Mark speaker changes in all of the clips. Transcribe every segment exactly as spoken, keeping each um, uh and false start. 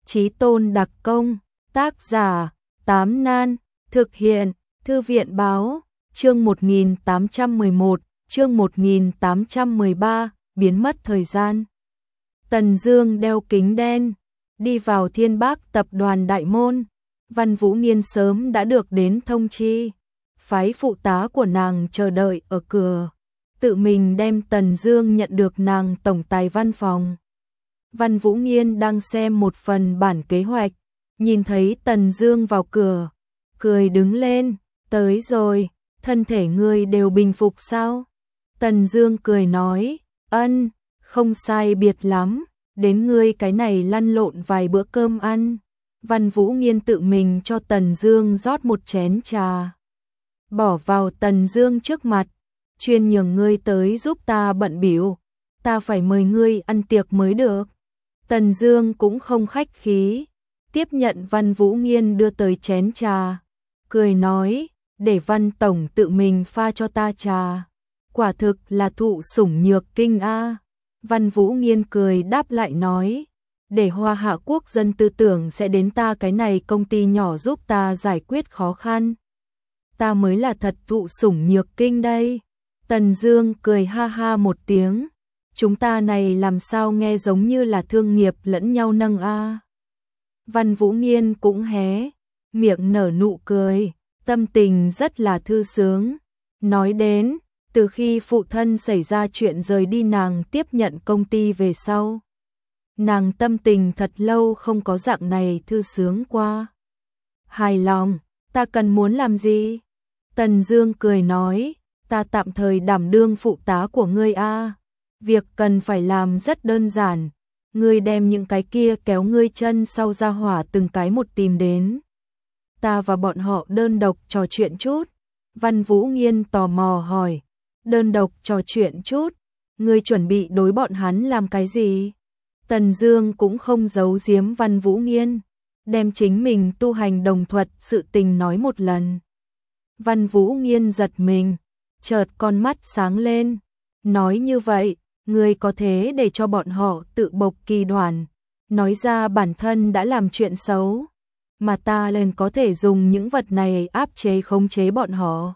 Speaker 1: Chí tôn đặc công, tác giả, Tám Nan, thực hiện, Thư viện báo, chương một nghìn tám trăm mười một, chương một nghìn tám trăm mười ba, biến mất thời gian. Tần Dương đeo kính đen, đi vào Thiên Bác tập đoàn đại môn. Văn Vũ Nghiên sớm đã được đến thông chi, phái phụ tá của nàng chờ đợi ở cửa, tự mình đem Tần Dương nhận được nàng tổng tài văn phòng. Văn Vũ Nghiên đang xem một phần bản kế hoạch, nhìn thấy Tần Dương vào cửa, cười đứng lên, tới rồi, thân thể ngươi đều bình phục sao? Tần Dương cười nói, ân, không sai biệt lắm, đến ngươi cái này lăn lộn vài bữa cơm ăn. Văn Vũ Nghiên tự mình cho Tần Dương rót một chén trà, bỏ vào Tần Dương trước mặt, chuyên nhường ngươi tới giúp ta bận bịu, ta phải mời ngươi ăn tiệc mới được. Tần Dương cũng không khách khí, tiếp nhận Văn Vũ Nghiên đưa tới chén trà, cười nói, để Văn tổng tự mình pha cho ta trà, quả thực là thụ sủng nhược kinh a. Văn Vũ Nghiên cười đáp lại nói, để Hoa Hạ quốc dân tư tưởng sẽ đến ta cái này công ty nhỏ giúp ta giải quyết khó khăn. Ta mới là thật thụ sủng nhược kinh đây. Tần Dương cười ha ha một tiếng, chúng ta này làm sao nghe giống như là thương nghiệp lẫn nhau nâng a. Văn Vũ Nghiên cũng hé miệng nở nụ cười, tâm tình rất là thư sướng. Nói đến, từ khi phụ thân xảy ra chuyện rời đi nàng tiếp nhận công ty về sau, nàng tâm tình thật lâu không có dạng này thư sướng qua. Hài lòng, ta cần muốn làm gì? Tần Dương cười nói, ta tạm thời đảm đương phụ tá của ngươi a. Việc cần phải làm rất đơn giản, ngươi đem những cái kia kéo ngươi chân sau ra hỏa từng cái một tìm đến. Ta và bọn họ đơn độc trò chuyện chút. Văn Vũ Nghiên tò mò hỏi, đơn độc trò chuyện chút, ngươi chuẩn bị đối bọn hắn làm cái gì? Tần Dương cũng không giấu giếm Văn Vũ Nghiên, đem chính mình tu hành đồng thuật sự tình nói một lần. Văn Vũ Nghiên giật mình, chợt con mắt sáng lên, nói như vậy, ngươi có thế để cho bọn họ tự bộc kỳ đoàn, nói ra bản thân đã làm chuyện xấu, mà ta lên có thể dùng những vật này áp chế khống chế bọn họ.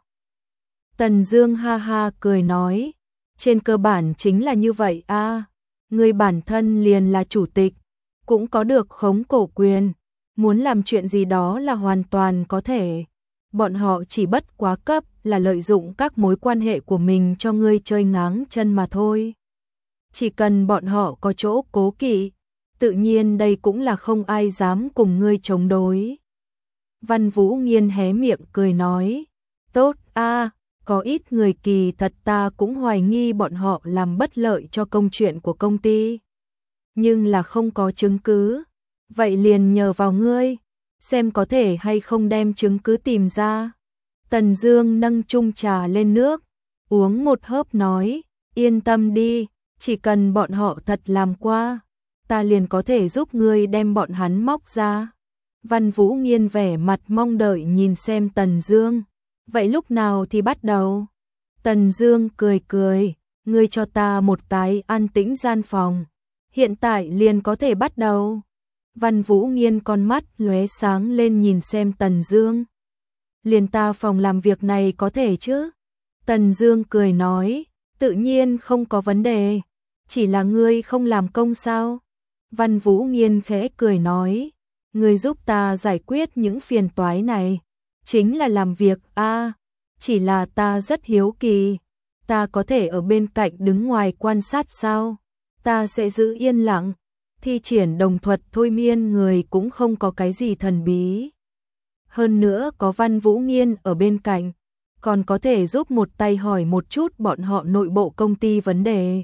Speaker 1: Tần Dương ha ha cười nói, trên cơ bản chính là như vậy a, à, ngươi bản thân liền là chủ tịch, cũng có được khống cổ quyền, muốn làm chuyện gì đó là hoàn toàn có thể. Bọn họ chỉ bất quá cấp là lợi dụng các mối quan hệ của mình cho ngươi chơi ngáng chân mà thôi. Chỉ cần bọn họ có chỗ cố kỵ, tự nhiên đây cũng là không ai dám cùng ngươi chống đối. Văn Vũ Nghiên hé miệng cười nói, tốt a, à, có ít người kỳ thật ta cũng hoài nghi bọn họ làm bất lợi cho công chuyện của công ty. Nhưng là không có chứng cứ, vậy liền nhờ vào ngươi, xem có thể hay không đem chứng cứ tìm ra. Tần Dương nâng chung trà lên nước, uống một hớp nói, yên tâm đi, chỉ cần bọn họ thật làm qua, ta liền có thể giúp ngươi đem bọn hắn móc ra. Văn Vũ Nghiên vẻ mặt mong đợi nhìn xem Tần Dương, vậy lúc nào thì bắt đầu? Tần Dương cười cười, ngươi cho ta một cái an tĩnh gian phòng, hiện tại liền có thể bắt đầu. Văn Vũ Nghiên con mắt lóe sáng lên nhìn xem Tần Dương. Liền ta phòng làm việc này có thể chứ? Tần Dương cười nói, tự nhiên không có vấn đề, chỉ là ngươi không làm công sao? Văn Vũ Nghiên khẽ cười nói, ngươi giúp ta giải quyết những phiền toái này, chính là làm việc a, à, chỉ là ta rất hiếu kỳ, ta có thể ở bên cạnh đứng ngoài quan sát sao? Ta sẽ giữ yên lặng, thi triển đồng thuật thôi miên người cũng không có cái gì thần bí. Hơn nữa có Văn Vũ Nghiên ở bên cạnh, còn có thể giúp một tay hỏi một chút bọn họ nội bộ công ty vấn đề.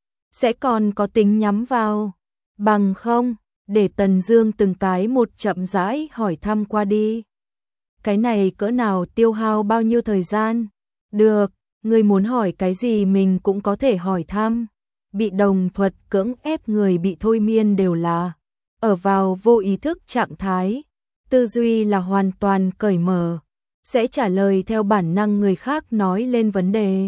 Speaker 1: Sẽ còn có tính nhắm vào, bằng không, để Tần Dương từng cái một chậm rãi hỏi thăm qua đi. Cái này cỡ nào tiêu hao bao nhiêu thời gian? Được, ngươi muốn hỏi cái gì mình cũng có thể hỏi thăm. Bị đồng thuật cưỡng ép người bị thôi miên đều là ở vào vô ý thức trạng thái, tư duy là hoàn toàn cởi mở, sẽ trả lời theo bản năng người khác nói lên vấn đề.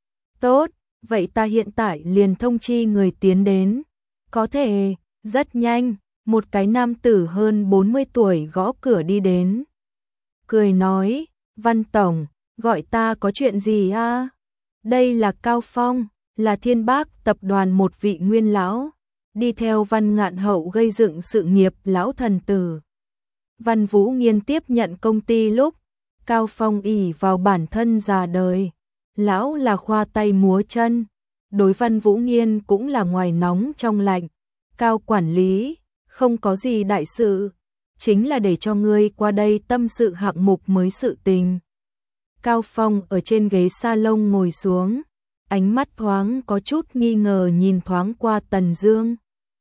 Speaker 1: Tốt, vậy ta hiện tại liền thông chi người tiến đến. Có thể, rất nhanh, Một cái nam tử hơn bốn mươi tuổi gõ cửa đi đến. Cười nói, Văn Tổng, gọi ta có chuyện gì a? Đây là Cao Phong, là Thiên Bác tập đoàn một vị nguyên lão, đi theo Văn Ngạn Hậu gây dựng sự nghiệp lão thần tử. Văn Vũ Nghiên tiếp nhận công ty lúc Cao Phong ỷ vào bản thân già đời, lão là khoa tay múa chân, đối Văn Vũ Nghiên cũng là ngoài nóng trong lạnh. Cao quản lý, không có gì đại sự, chính là để cho ngươi qua đây tâm sự hạng mục mới sự tình. Cao Phong ở trên ghế salon ngồi xuống, ánh mắt thoáng có chút nghi ngờ nhìn thoáng qua Tần Dương.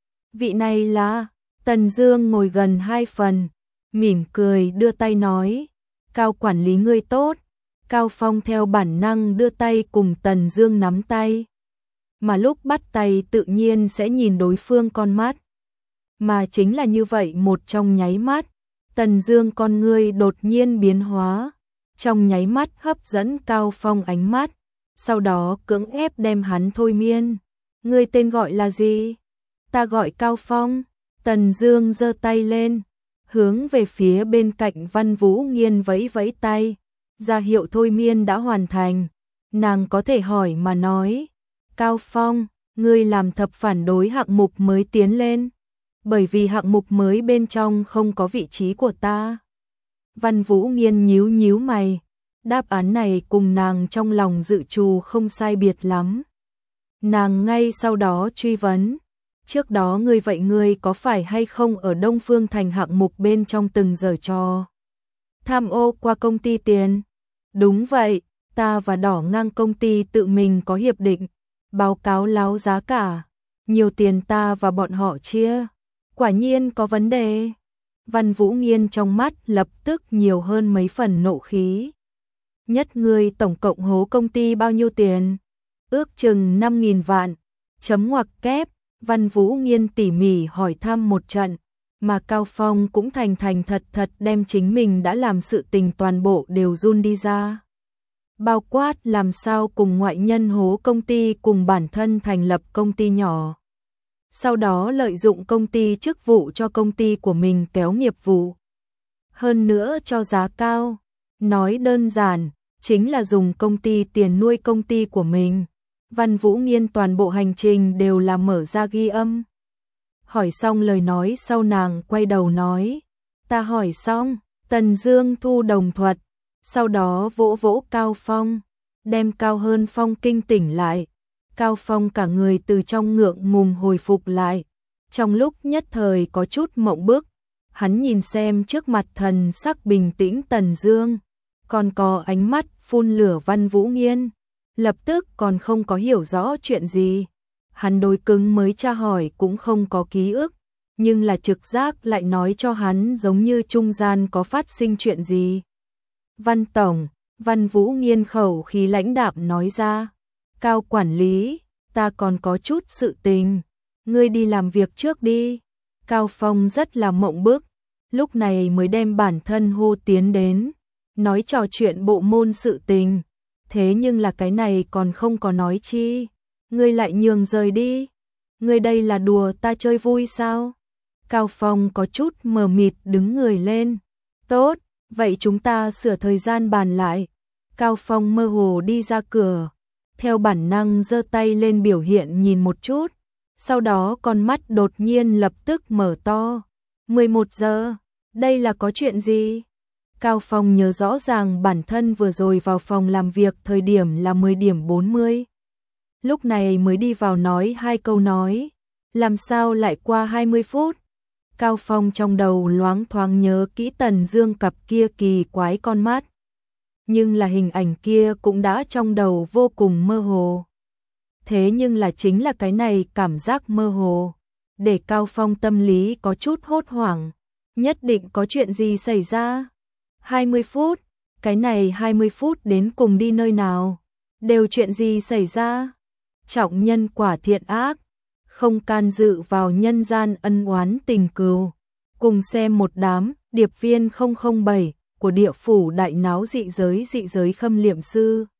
Speaker 1: Vị này là, Tần Dương ngồi gần hai phần, mỉm cười đưa tay nói, Cao quản lý ngươi tốt. Cao Phong theo bản năng đưa tay cùng Tần Dương nắm tay, mà lúc bắt tay tự nhiên sẽ nhìn đối phương con mắt. Mà chính là như vậy một trong nháy mắt, Tần Dương con ngươi đột nhiên biến hóa, trong nháy mắt hấp dẫn Cao Phong ánh mắt, sau đó cưỡng ép đem hắn thôi miên. Ngươi tên gọi là gì? Ta gọi Cao Phong. Tần Dương giơ tay lên, hướng về phía bên cạnh Văn Vũ Nghiên vẫy vẫy tay, ra hiệu thôi miên đã hoàn thành. Nàng có thể hỏi mà nói, Cao Phong, ngươi làm thập phản đối hạng mục mới tiến lên, bởi vì hạng mục mới bên trong không có vị trí của ta. Văn Vũ Nghiên nhíu nhíu mày, đáp án này cùng nàng trong lòng dự trù không sai biệt lắm. Nàng ngay sau đó truy vấn, trước đó ngươi vậy ngươi có phải hay không ở Đông Phương Thành hạng mục bên trong từng giở trò tham ô qua công ty tiền? Đúng vậy, ta và Đỏ Ngang công ty tự mình có hiệp định, báo cáo láo giá cả, nhiều tiền ta và bọn họ chia, quả nhiên có vấn đề. Văn Vũ Nghiên trong mắt lập tức nhiều hơn mấy phần nộ khí. Nhất ngươi tổng cộng hố công ty bao nhiêu tiền? Ước chừng năm nghìn vạn. Chấm ngoặc kép, Văn Vũ Nghiên tỉ mỉ hỏi thăm một trận, mà Cao Phong cũng thành thành thật thật đem chính mình đã làm sự tình toàn bộ đều run đi ra. Bao quát làm sao cùng ngoại nhân hố công ty cùng bản thân thành lập công ty nhỏ. Sau đó lợi dụng công ty chức vụ cho công ty của mình kéo nghiệp vụ. Hơn nữa cho giá cao, nói đơn giản, chính là dùng công ty tiền nuôi công ty của mình. Văn Vũ Nghiên toàn bộ hành trình đều là mở ra ghi âm. Hỏi xong lời nói sau nàng quay đầu nói, ta hỏi xong. Tần Dương thu đồng thuật, sau đó vỗ vỗ Cao Phong, đem Cao Hơn Phong kinh tỉnh lại. Cao Phong cả người từ trong ngượng ngùng hồi phục lại, trong lúc nhất thời có chút mộng bức, hắn nhìn xem trước mặt thần sắc bình tĩnh Tần Dương, còn có ánh mắt phun lửa Văn Vũ Nghiên, lập tức còn không có hiểu rõ chuyện gì. Hắn đối cứng mới tra hỏi cũng không có ký ức, nhưng là trực giác lại nói cho hắn giống như trung gian có phát sinh chuyện gì. Văn Tổng, Văn Vũ Nghiên khẩu khí lãnh đạm nói ra, Cao quản lý, ta còn có chút sự tình, ngươi đi làm việc trước đi. Cao Phong rất là mộng bức, lúc này mới đem bản thân hô tiến đến, nói trò chuyện bộ môn sự tình, thế nhưng là cái này còn không có nói chi, ngươi lại nhường rời đi, ngươi đây là đùa ta chơi vui sao? Cao Phong có chút mờ mịt đứng người lên, tốt, vậy chúng ta sửa thời gian bàn lại. Cao Phong mơ hồ đi ra cửa, theo bản năng giơ tay lên biểu hiện nhìn một chút, sau đó con mắt đột nhiên lập tức mở to. mười một giờ, đây là có chuyện gì? Cao Phong nhớ rõ ràng bản thân vừa rồi vào phòng làm việc thời điểm là mười điểm bốn mươi. Lúc này mới đi vào nói hai câu nói, làm sao lại qua hai mươi phút? Cao Phong trong đầu loáng thoáng nhớ kỹ Tần Dương cặp kia kỳ quái con mắt, nhưng là hình ảnh kia cũng đã trong đầu vô cùng mơ hồ. Thế nhưng là chính là cái này cảm giác mơ hồ, để Cao Phong tâm lý có chút hốt hoảng, nhất định có chuyện gì xảy ra. hai mươi phút, cái này hai mươi phút đến cùng đi nơi nào? Đều chuyện gì xảy ra? Trọng nhân quả thiện ác, không can dự vào nhân gian ân oán tình cừu. Cùng xem một đám điệp viên không không bảy của địa phủ đại náo dị giới dị giới khâm liệm sư.